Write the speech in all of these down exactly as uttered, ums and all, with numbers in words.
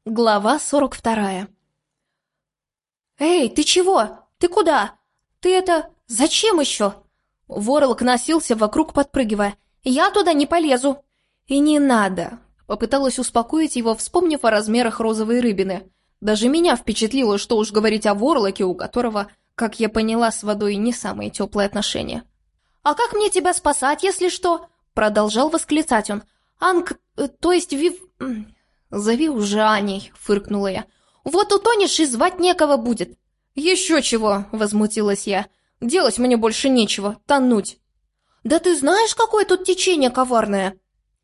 Глава сорок вторая. «Эй, ты чего? Ты куда? Ты это... Зачем еще?» Ворлок носился вокруг, подпрыгивая. «Я туда не полезу!» «И не надо!» Попыталась успокоить его, вспомнив о размерах розовой рыбины. Даже меня впечатлило, что уж говорить о Ворлоке, у которого, как я поняла, с водой не самые теплые отношения. «А как мне тебя спасать, если что?» Продолжал восклицать он. «Анг... э, то есть Вив...» «Зови уже Аней», — фыркнула я. «Вот утонешь и звать некого будет». «Еще чего», — возмутилась я. «Делать мне больше нечего, тонуть». «Да ты знаешь, какое тут течение коварное?»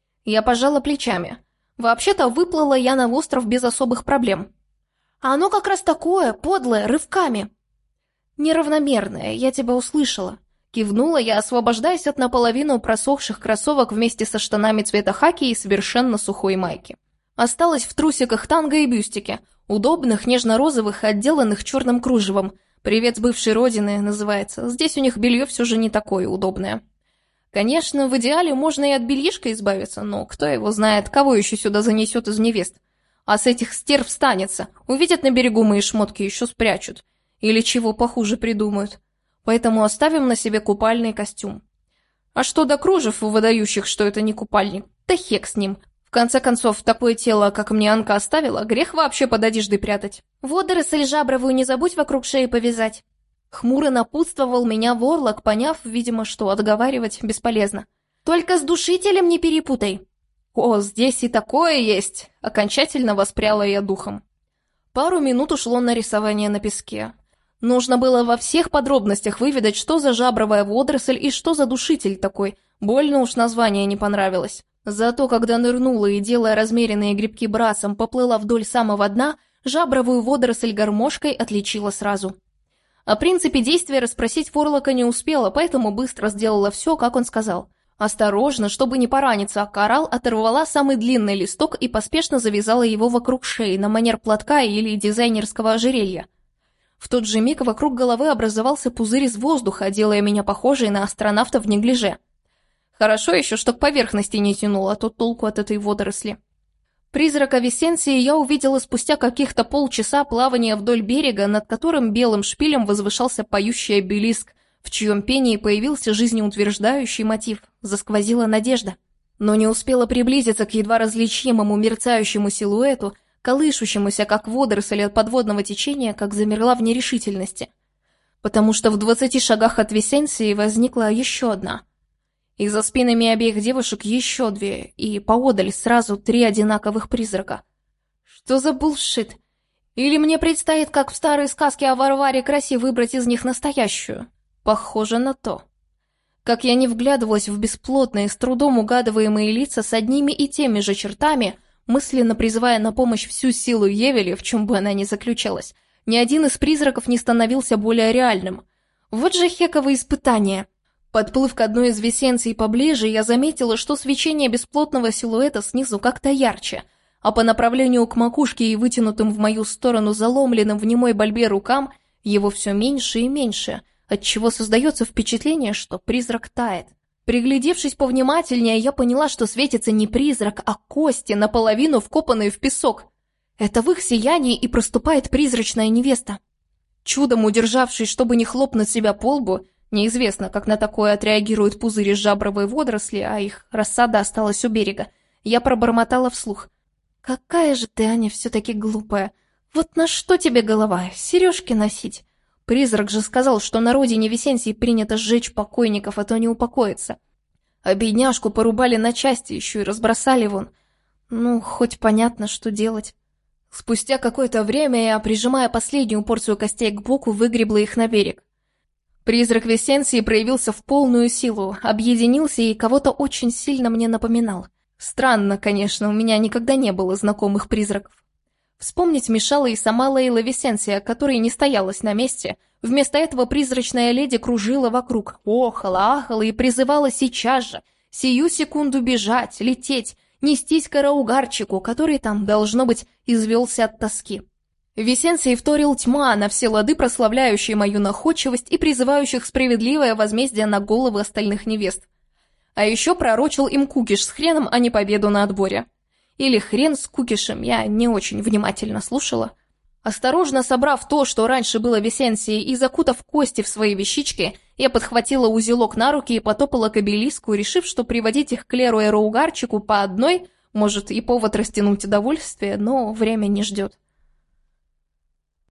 Я пожала плечами. Вообще-то выплыла я на остров без особых проблем. А оно как раз такое, подлое, рывками. «Неравномерное, я тебя услышала». Кивнула я, освобождаясь от наполовину просохших кроссовок вместе со штанами цвета хаки и совершенно сухой майки. Осталась в трусиках танго и бюстике, удобных, нежно-розовых, отделанных черным кружевом. «Привет с бывшей родины» называется. Здесь у них белье все же не такое удобное. Конечно, в идеале можно и от бельишка избавиться, но кто его знает, кого еще сюда занесет из невест. А с этих стерв станется. Увидят на берегу мои шмотки, еще спрячут. Или чего похуже придумают. Поэтому оставим на себе купальный костюм. А что до кружев, выдающих, что это не купальник, да хек с ним. В конце концов, такое тело, как мне Анка оставила, грех вообще под одеждой прятать. «Водоросль жабровую не забудь вокруг шеи повязать». Хмуро напутствовал меня Ворлок, поняв, видимо, что отговаривать бесполезно. «Только с душителем не перепутай». «О, здесь и такое есть!» Окончательно воспряла я духом. Пару минут ушло на рисование на песке. Нужно было во всех подробностях выведать, что за жабровая водоросль и что за душитель такой. Больно уж название не понравилось. Зато когда нырнула и, делая размеренные грибки брасом, поплыла вдоль самого дна, жабровую водоросль гармошкой отличила сразу. О принципе действия расспросить Ворлока не успела, поэтому быстро сделала все, как он сказал. Осторожно, чтобы не пораниться, а коралл оторвала самый длинный листок и поспешно завязала его вокруг шеи на манер платка или дизайнерского ожерелья. В тот же миг вокруг головы образовался пузырь из воздуха, делая меня похожей на астронавта в неглиже. Хорошо еще, что к поверхности не тянуло, а то толку от этой водоросли. Призрака Висенции я увидела спустя каких-то полчаса плавания вдоль берега, над которым белым шпилем возвышался поющий обелиск, в чьем пении появился жизнеутверждающий мотив, засквозила надежда. Но не успела приблизиться к едва различимому мерцающему силуэту, колышущемуся, как водоросль от подводного течения, как замерла в нерешительности. Потому что в двадцати шагах от Висенции возникла еще одна. И за спинами обеих девушек еще две, и поодаль сразу три одинаковых призрака. Что за булшит? Или мне предстоит, как в старой сказке о Варваре Красе, выбрать из них настоящую? Похоже на то. Как я не вглядывалась в бесплотные, с трудом угадываемые лица с одними и теми же чертами, мысленно призывая на помощь всю силу Евели, в чем бы она ни заключалась, ни один из призраков не становился более реальным. Вот же хеково испытание. Подплыв к одной из Висенций поближе, я заметила, что свечение бесплотного силуэта снизу как-то ярче, а по направлению к макушке и вытянутым в мою сторону заломленным в немой борьбе рукам его все меньше и меньше, отчего создается впечатление, что призрак тает. Приглядевшись повнимательнее, я поняла, что светится не призрак, а кости, наполовину вкопанные в песок. Это в их сиянии и проступает призрачная невеста. Чудом удержавшись, чтобы не хлопнуть себя по лбу, неизвестно, как на такое отреагируют пузыри с жабровой водоросли, а их рассада осталась у берега, я пробормотала вслух. «Какая же ты, Аня, все-таки глупая. Вот на что тебе голова? Сережки носить? Призрак же сказал, что на родине Висенции принято сжечь покойников, а то не упокоится. А бедняжку порубали на части, еще и разбросали вон. Ну, хоть понятно, что делать». Спустя какое-то время я, прижимая последнюю порцию костей к боку, выгребла их на берег. Призрак Висенции проявился в полную силу, объединился и кого-то очень сильно мне напоминал. Странно, конечно, у меня никогда не было знакомых призраков. Вспомнить мешала и сама Лейла Висенция, которая не стоялась на месте. Вместо этого призрачная леди кружила вокруг, охала, ахала и призывала сейчас же, сию секунду бежать, лететь, нестись к Араугарчику, который там, должно быть, извелся от тоски. Висенций вторил тьма, на все лады прославляющие мою находчивость и призывающих справедливое возмездие на головы остальных невест. А еще пророчил им кукиш с хреном, а не победу на отборе. или хрен с кукишем, я не очень внимательно слушала. Осторожно собрав то, что раньше было Висенсией, и закутав кости в свои вещички, я подхватила узелок на руки и потопала к обелиску, решив, что приводить их к Леру и Роугарчику по одной может и повод растянуть удовольствие, но время не ждет.